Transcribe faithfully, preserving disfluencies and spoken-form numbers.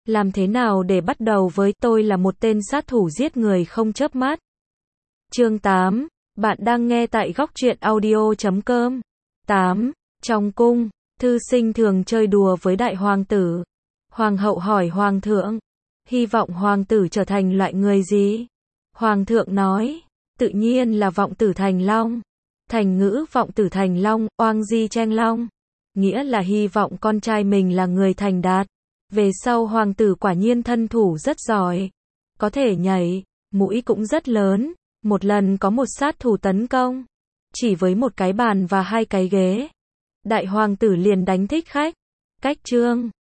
Làm thế nào để bắt đầu với tôi là một tên sát thủ giết người không chớp mắt? Chương tám. Bạn đang nghe tại góc truyện audio chấm com. tám. Trong cung, thư sinh thường chơi đùa với đại hoàng tử. Hoàng hậu hỏi hoàng thượng, hy vọng hoàng tử trở thành loại người gì? Hoàng thượng nói, tự nhiên là vọng tử thành long. Thành ngữ vọng tử thành long, oang di tranh long. Nghĩa là hy vọng con trai mình là người thành đạt. Về sau hoàng tử quả nhiên thân thủ rất giỏi. Có thể nhảy, mũi cũng rất lớn. Một lần có một sát thủ tấn công. Chỉ với một cái bàn và hai cái ghế. Đại hoàng tử liền đánh thích khách. Cách chương.